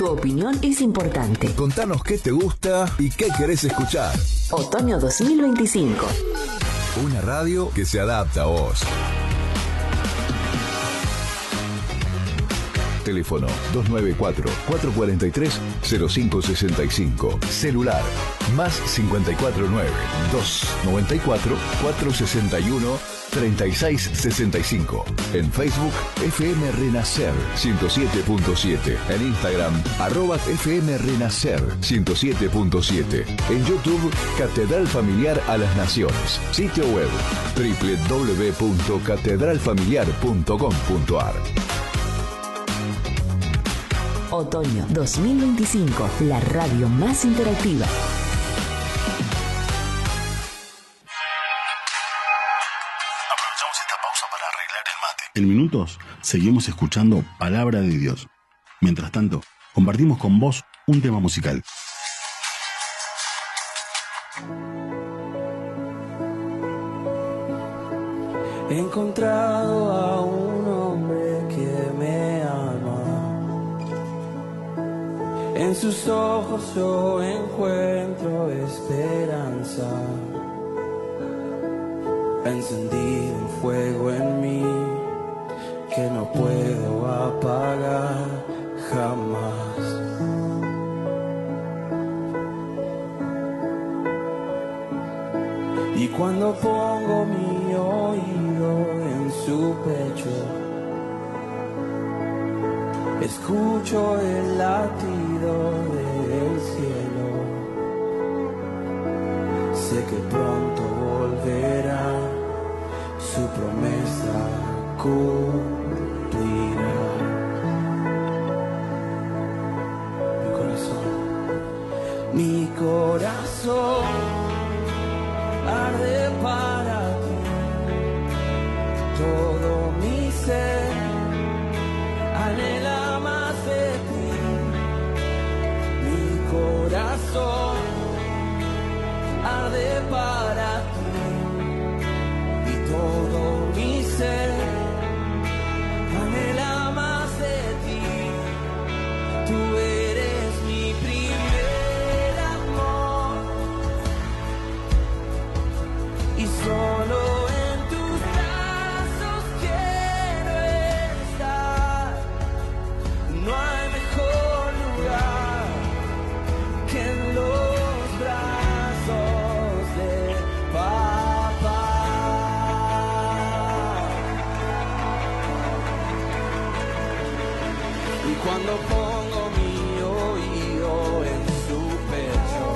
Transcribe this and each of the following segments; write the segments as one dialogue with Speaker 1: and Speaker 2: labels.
Speaker 1: Tu opinión es importante.
Speaker 2: Contanos qué te gusta y qué querés escuchar.
Speaker 1: Otoño 2025.
Speaker 2: Una radio que se adapta a vos. Teléfono 294-443-0565. Celular más 549-294-461-3665. En Facebook, FM Renacer 107.7. En Instagram, @FM Renacer 107.7. En YouTube, Catedral Familiar a las Naciones. Sitio web www.catedralfamiliar.com.ar.
Speaker 1: Otoño 2025, la radio más interactiva.
Speaker 3: Aprovechamos esta pausa para arreglar el mate. En minutos seguimos escuchando Palabra de Dios. Mientras tanto, compartimos con vos un tema musical.
Speaker 4: He encontrado a un hombre que me ama. En sus ojos yo encuentro esperanza. Ha encendido un fuego en mí que no puedo apagar jamás. Y cuando pongo mi oído en su pecho, escucho el latido del cielo. Sé que pronto volverá, su promesa cumplirá. Mi corazón arde para ti, todo mi ser anhela más de ti. Mi corazón arde para ti y todo mi ser anhela más de ti. Tú eres mi primer amor y solo en tus brazos quiero estar. No hay mejor lugar que en los brazos de papá. Y cuando pongo mi oído en su pecho,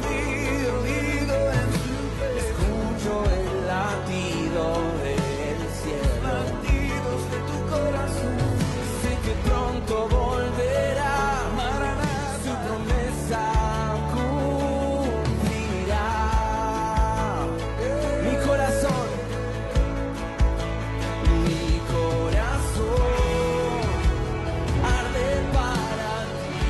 Speaker 4: escucho el latido del cielo, latidos de tu corazón. Sé que pronto volverá, su promesa cumplirá. Mi corazón arde para ti,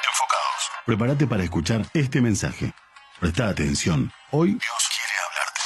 Speaker 3: enfocados. Prepárate para escuchar este mensaje. Presta atención. Hoy Dios quiere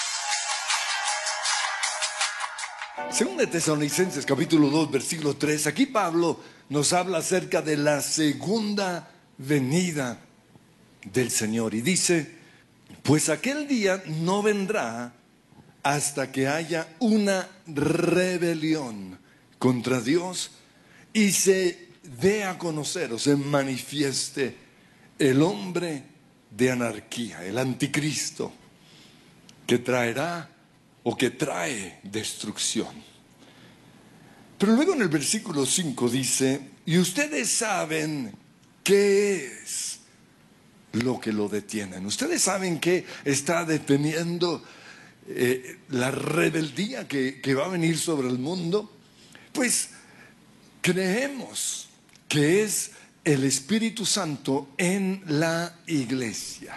Speaker 3: hablarte.
Speaker 5: Según de Tesalonicenses capítulo 2 versículo 3, aquí Pablo nos habla acerca de la segunda venida del Señor y dice: pues aquel día no vendrá hasta que haya una rebelión contra Dios y se dé a conocer o se manifieste el hombre de anarquía, el anticristo, que traerá o que trae destrucción. Pero luego en el versículo 5 dice: y ustedes saben qué es lo que lo detienen. Ustedes saben que está deteniendo la rebeldía que va a venir sobre el mundo. Pues creemos que es el Espíritu Santo en la iglesia,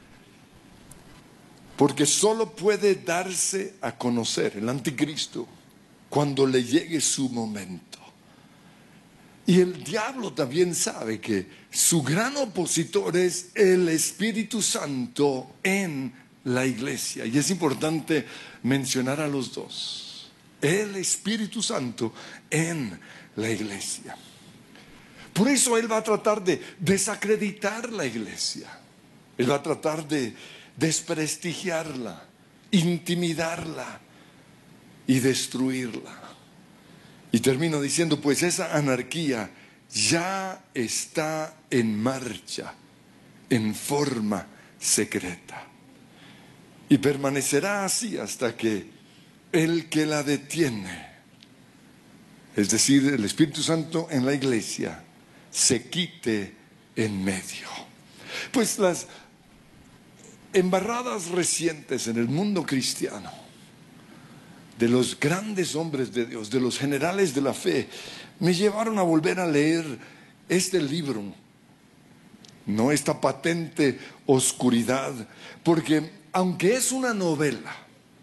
Speaker 5: porque solo puede darse a conocer el anticristo cuando le llegue su momento. Y el diablo también sabe que su gran opositor es el Espíritu Santo en la iglesia. Y es importante mencionar a los dos: el Espíritu Santo en la iglesia. Por eso él va a tratar de desacreditar la iglesia. Él va a tratar de desprestigiarla, intimidarla y destruirla. Y termino diciendo: pues esa anarquía ya está en marcha, en forma secreta. Y permanecerá así hasta que el que la detiene, es decir, el Espíritu Santo en la iglesia, se quite en medio. Pues las embarradas recientes en el mundo cristiano de los grandes hombres de Dios, de los generales de la fe, me llevaron a volver a leer este libro, no esta patente oscuridad, porque aunque es una novela,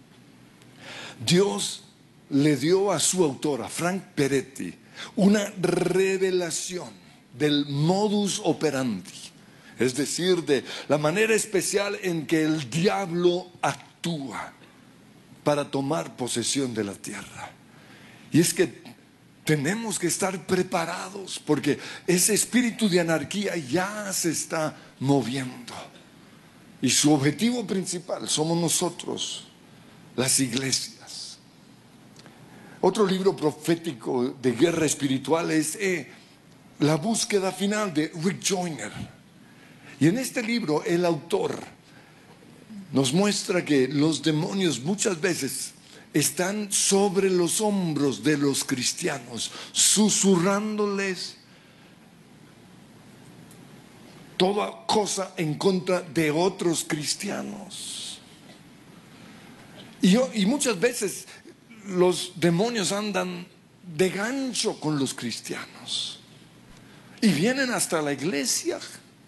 Speaker 5: Dios le dio a su autor, a Frank Peretti, una revelación del modus operandi, es decir, de la manera especial en que el diablo actúa para tomar posesión de la tierra. Y es que tenemos que estar preparados, porque ese espíritu de anarquía ya se está moviendo. Y su objetivo principal somos nosotros, las iglesias. Otro libro profético de guerra espiritual es La búsqueda final, de Rick Joyner. Y en este libro el autor nos muestra que los demonios muchas veces están sobre los hombros de los cristianos, susurrándoles toda cosa en contra de otros cristianos. Y muchas veces los demonios andan de gancho con los cristianos y vienen hasta la iglesia.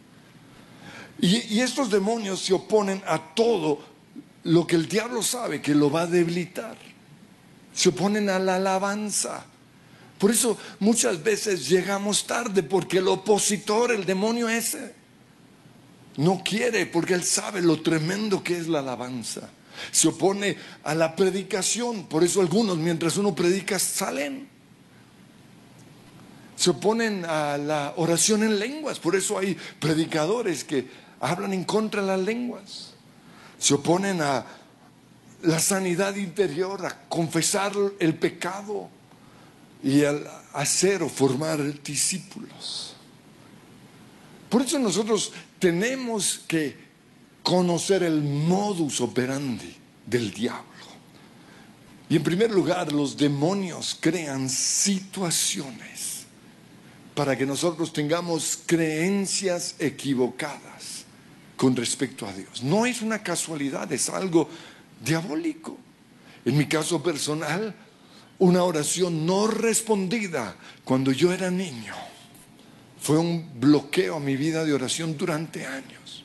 Speaker 5: Y estos demonios se oponen a todo lo que el diablo sabe que lo va a debilitar. Se oponen a la alabanza. Por eso muchas veces llegamos tarde, porque el opositor, el demonio ese, no quiere, porque él sabe lo tremendo que es la alabanza. Se opone a la predicación. Por eso algunos, mientras uno predica, salen. Se oponen a la oración en lenguas. Por eso hay predicadores que hablan en contra de las lenguas. Se oponen a la sanidad interior, a confesar el pecado y al hacer o formar discípulos. Por eso nosotros tenemos que conocer el modus operandi del diablo. Y en primer lugar, los demonios crean situaciones para que nosotros tengamos creencias equivocadas con respecto a Dios. No es una casualidad, es algo diabólico. En mi caso personal, una oración no respondida cuando yo era niño fue un bloqueo a mi vida de oración durante años.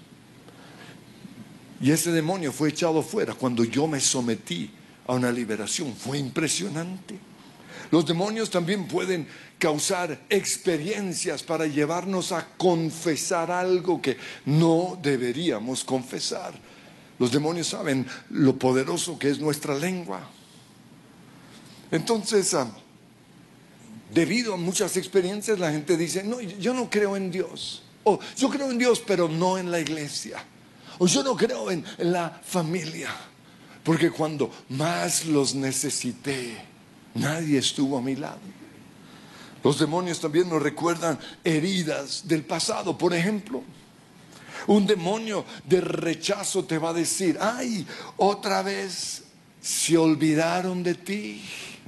Speaker 5: Y ese demonio fue echado fuera cuando yo me sometí a una liberación. Fue impresionante. Los demonios también pueden causar experiencias para llevarnos a confesar algo que no deberíamos confesar. Los demonios saben lo poderoso que es nuestra lengua. Entonces, debido a muchas experiencias, la gente dice, no, yo no creo en Dios. O yo creo en Dios, pero no en la iglesia. O yo no creo en la familia. Porque cuando más los necesité, nadie estuvo a mi lado. Los demonios también nos recuerdan heridas del pasado. Por ejemplo, un demonio de rechazo te va a decir, ay, otra vez se olvidaron de ti.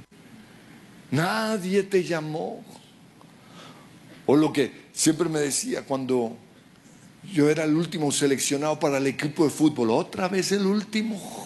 Speaker 5: Nadie te llamó. O lo que siempre me decía cuando yo era el último seleccionado para el equipo de fútbol, otra vez el último.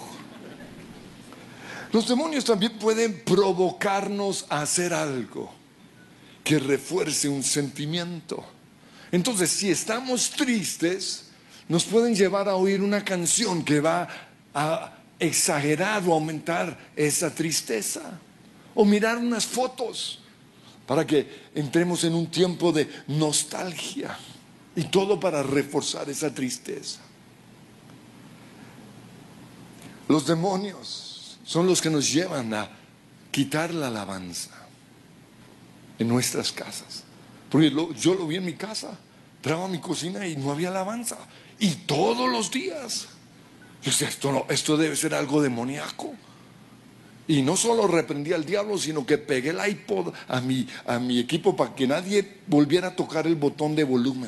Speaker 5: Los demonios también pueden provocarnos a hacer algo que refuerce un sentimiento. Entonces, si estamos tristes, nos pueden llevar a oír una canción que va a exagerar o aumentar esa tristeza. O mirar unas fotos para que entremos en un tiempo de nostalgia. Y todo para reforzar esa tristeza. Los demonios son los que nos llevan a quitar la alabanza en nuestras casas. Porque yo lo vi en mi casa. Entraba a mi cocina y no había alabanza. Y todos los días. Yo decía, esto debe ser algo demoníaco. Y no solo reprendí al diablo, sino que pegué el iPod a mi equipo para que nadie volviera a tocar el botón de volumen.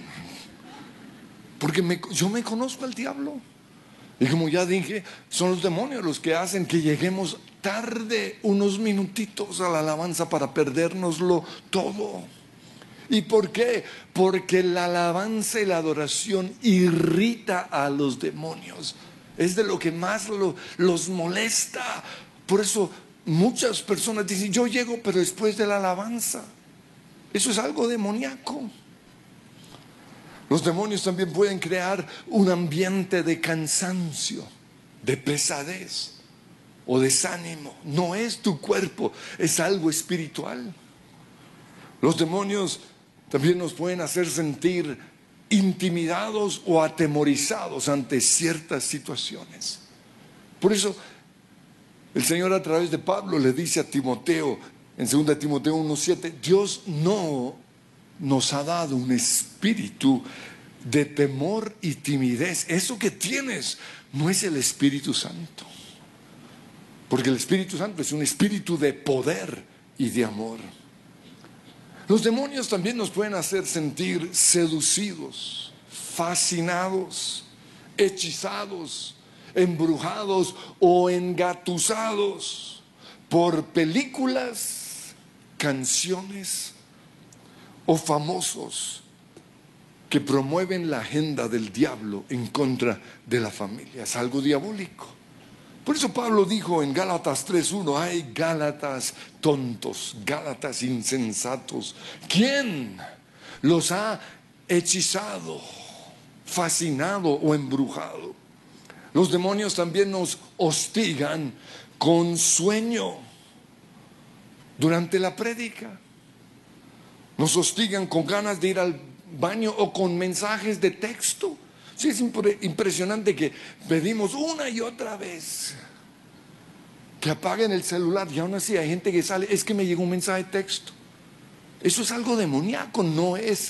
Speaker 5: Porque yo me conozco al diablo. Y como ya dije, son los demonios los que hacen que lleguemos tarde unos minutitos a la alabanza para perdérnoslo todo. ¿Y por qué? Porque la alabanza y la adoración irrita a los demonios. Es de lo que más los molesta. Por eso muchas personas dicen, yo llego pero después de la alabanza. Eso es algo demoníaco. Los demonios también pueden crear un ambiente de cansancio, de pesadez o desánimo. No es tu cuerpo, es algo espiritual. Los demonios también nos pueden hacer sentir intimidados o atemorizados ante ciertas situaciones. Por eso el Señor a través de Pablo le dice a Timoteo en 2 Timoteo 1:7, Dios no nos ha dado un espíritu de temor y timidez. Eso que tienes no es el Espíritu Santo. Porque el Espíritu Santo es un espíritu de poder y de amor. Los demonios también nos pueden hacer sentir seducidos, fascinados, hechizados, embrujados o engatusados por películas, canciones o famosos que promueven la agenda del diablo en contra de la familia. Es algo diabólico. Por eso Pablo dijo en Gálatas 3:1, ay, Gálatas tontos, Gálatas insensatos, ¿quién los ha hechizado, fascinado o embrujado? Los demonios también nos hostigan con sueño durante la prédica. Nos hostigan con ganas de ir al baño o con mensajes de texto. Sí, es impresionante que pedimos una y otra vez que apaguen el celular y aún así hay gente que sale, es que me llegó un mensaje de texto. Eso es algo demoníaco, no es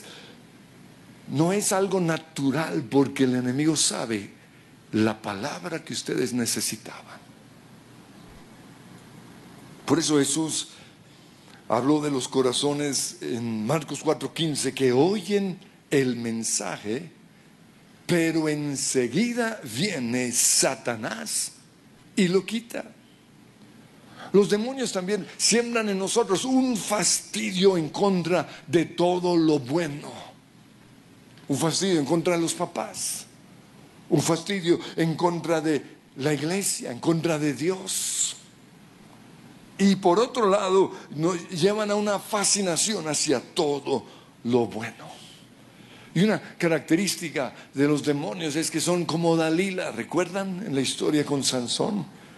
Speaker 5: algo natural, porque el enemigo sabe la palabra que ustedes necesitaban. Por eso Jesús habló de los corazones en Marcos 4:15 que oyen el mensaje, pero enseguida viene Satanás y lo quita. Los demonios también siembran en nosotros un fastidio en contra de todo lo bueno. Un fastidio en contra de los papás. Un fastidio en contra de la iglesia, en contra de Dios. Y por otro lado, nos llevan a una fascinación hacia todo lo bueno. Y una característica de los demonios es que son como Dalila. ¿Recuerdan en la historia con Sansón?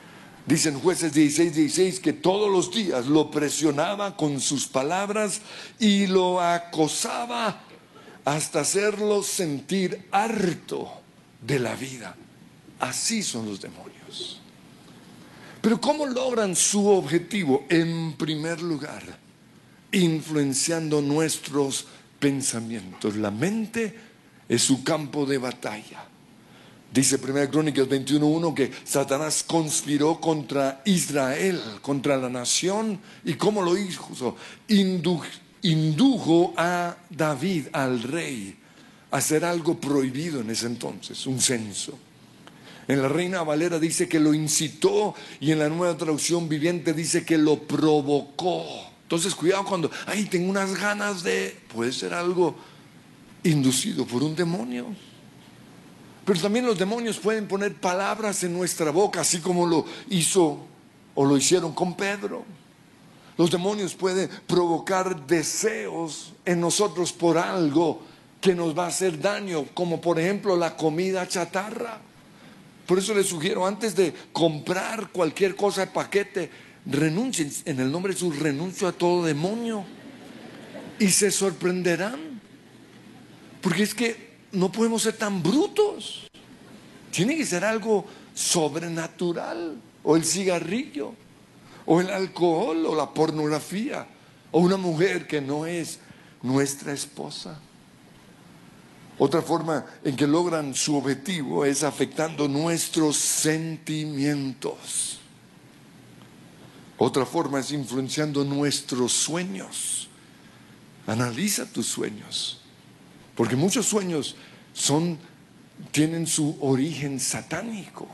Speaker 5: Dice en Jueces 16:16 que todos los días lo presionaba con sus palabras y lo acosaba hasta hacerlo sentir harto de la vida. Así son los demonios. Pero ¿cómo logran su objetivo? En primer lugar, influenciando nuestros pensamientos. La mente es su campo de batalla. Dice 1 Crónicas 21:1 que Satanás conspiró contra Israel, contra la nación. ¿Y cómo lo hizo? Indujo a David, al rey, a hacer algo prohibido en ese entonces, un censo. En la Reina Valera dice que lo incitó, y en la Nueva Traducción Viviente dice que lo provocó. Entonces cuidado cuando, tengo unas ganas de... Puede ser algo inducido por un demonio. Pero también los demonios pueden poner palabras en nuestra boca, así como lo hizo o lo hicieron con Pedro. Los demonios pueden provocar deseos en nosotros por algo que nos va a hacer daño, como por ejemplo la comida chatarra. Por eso les sugiero, antes de comprar cualquier cosa de paquete, renuncien, en el nombre de Jesús, renuncio a todo demonio. Y se sorprenderán. Porque es que no podemos ser tan brutos. Tiene que ser algo sobrenatural. O el cigarrillo, o el alcohol, o la pornografía, o una mujer que no es nuestra esposa. Otra forma en que logran su objetivo es afectando nuestros sentimientos. Otra forma es influenciando nuestros sueños. Analiza tus sueños, porque muchos sueños tienen su origen satánico.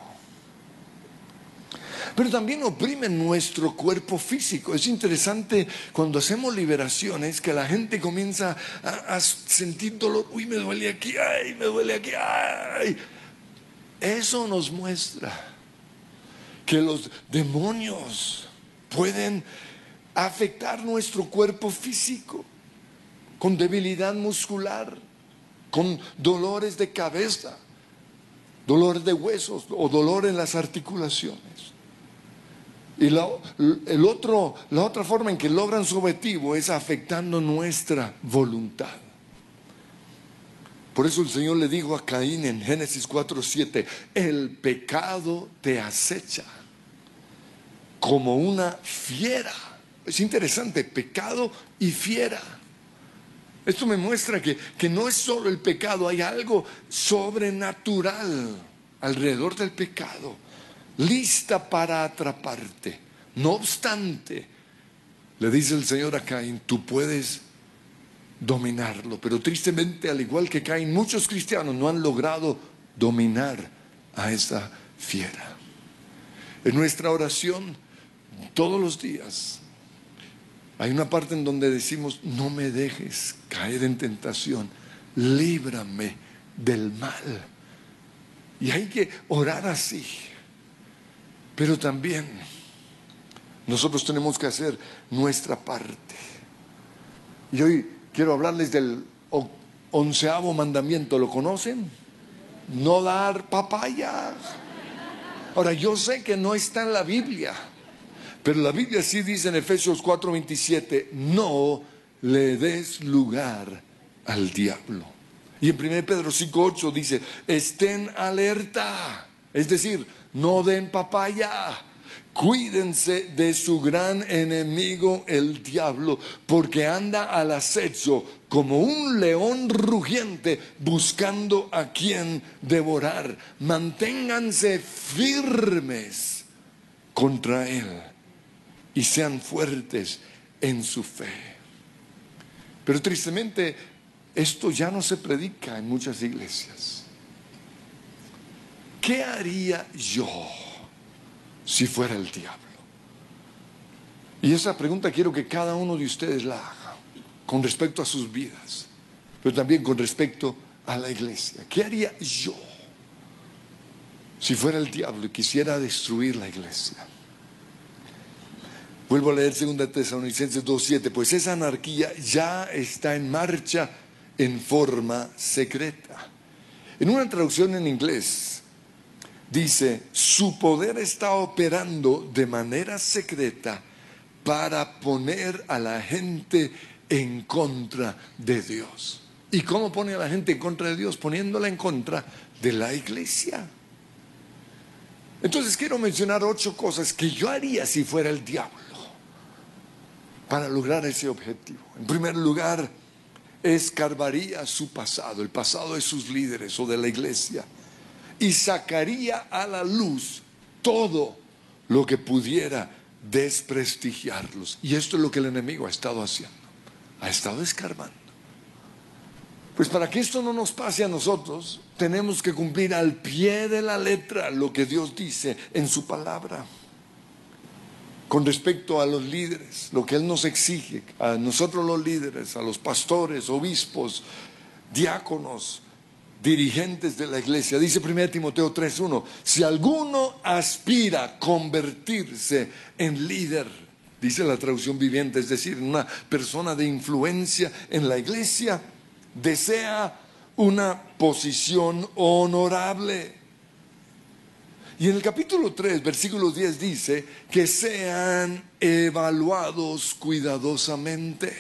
Speaker 5: Pero también oprimen nuestro cuerpo físico. Es interesante cuando hacemos liberaciones que la gente comienza a sentir dolor. Uy, me duele aquí, ay, me duele aquí, ay. Eso nos muestra que los demonios pueden afectar nuestro cuerpo físico con debilidad muscular, con dolores de cabeza, dolores de huesos o dolor en las articulaciones. Y la otra forma en que logran su objetivo es afectando nuestra voluntad. Por eso el Señor le dijo a Caín en Génesis 4:7, el pecado te acecha como una fiera. Es interesante, pecado y fiera. Esto me muestra que no es solo el pecado, hay algo sobrenatural alrededor del pecado, lista para atraparte. No obstante, le dice el Señor a Caín, tú puedes dominarlo. Pero tristemente, al igual que Caín, muchos cristianos no han logrado dominar a esa fiera. En nuestra oración, todos los días, hay una parte en donde decimos, no me dejes caer en tentación, líbrame del mal. Y hay que orar así. Pero también nosotros tenemos que hacer nuestra parte. Y hoy quiero hablarles del 11º mandamiento. ¿Lo conocen? No dar papaya. Ahora, yo sé que no está en la Biblia, pero la Biblia sí dice en Efesios 4:27, no le des lugar al diablo. Y en 1 Pedro 5:8 dice, estén alerta. Es decir, no den papaya. Cuídense de su gran enemigo el diablo, porque anda al acecho como un león rugiente buscando a quien devorar. Manténganse firmes contra él y sean fuertes en su fe. Pero tristemente esto ya no se predica en muchas iglesias. ¿Qué haría yo si fuera el diablo? Y esa pregunta quiero que cada uno de ustedes la haga con respecto a sus vidas, pero también con respecto a la iglesia. ¿Qué haría yo si fuera el diablo y quisiera destruir la iglesia? Vuelvo a leer 2 Tesalonicenses 2:7, pues esa anarquía ya está en marcha en forma secreta. En una traducción en inglés dice, su poder está operando de manera secreta para poner a la gente en contra de Dios. ¿Y cómo pone a la gente en contra de Dios? Poniéndola en contra de la iglesia. Entonces quiero mencionar 8 cosas que yo haría si fuera el diablo para lograr ese objetivo. En primer lugar, escarbaría su pasado, el pasado de sus líderes o de la iglesia, y sacaría a la luz todo lo que pudiera desprestigiarlos. Y esto es lo que el enemigo ha estado haciendo, ha estado escarbando. Pues para que esto no nos pase a nosotros, tenemos que cumplir al pie de la letra lo que Dios dice en su palabra. Con respecto a los líderes, lo que Él nos exige, a nosotros los líderes, a los pastores, obispos, diáconos, dirigentes de la iglesia. Dice 1 Timoteo 3:1, si alguno aspira a convertirse en líder, dice la traducción viviente, es decir, una persona de influencia en la iglesia, desea una posición honorable. Y en el capítulo 3, versículo 10 dice que sean evaluados cuidadosamente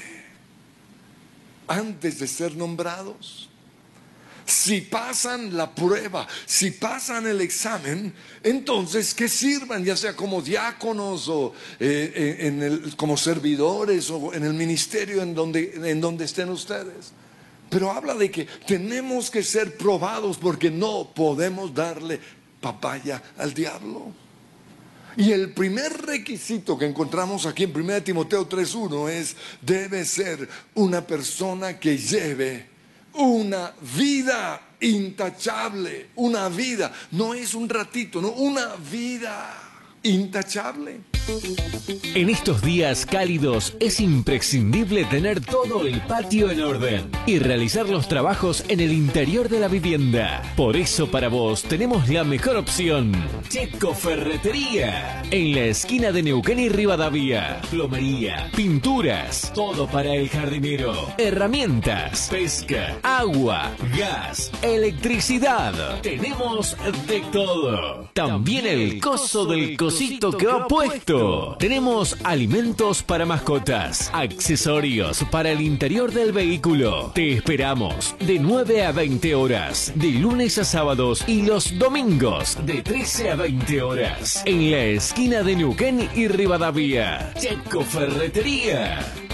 Speaker 5: antes de ser nombrados. Si pasan la prueba, si pasan el examen, entonces que sirvan, ya sea como diáconos o como servidores o en el ministerio en donde estén ustedes. Pero habla de que tenemos que ser probados porque no podemos darle papaya al diablo. Y el primer requisito que encontramos aquí en 1 Timoteo 3:1 es: debe ser una persona que lleve una vida intachable. Una vida, no es un ratito, no, una vida intachable.
Speaker 6: En estos días cálidos es imprescindible tener todo el patio en orden y realizar los trabajos en el interior de la vivienda. Por eso para vos tenemos la mejor opción: Checo Ferretería. En la esquina de Neuquén y Rivadavia. Plomería, pinturas, todo para el jardinero, herramientas, pesca, agua, gas, electricidad. Tenemos de todo. También el coso del cosito que va puesto. Tenemos alimentos para mascotas, accesorios para el interior del vehículo. Te esperamos de 9 a 20 horas, de lunes a sábados y los domingos de 13 a 20 horas. En la esquina de Neuquén y Rivadavia. Checo Ferretería.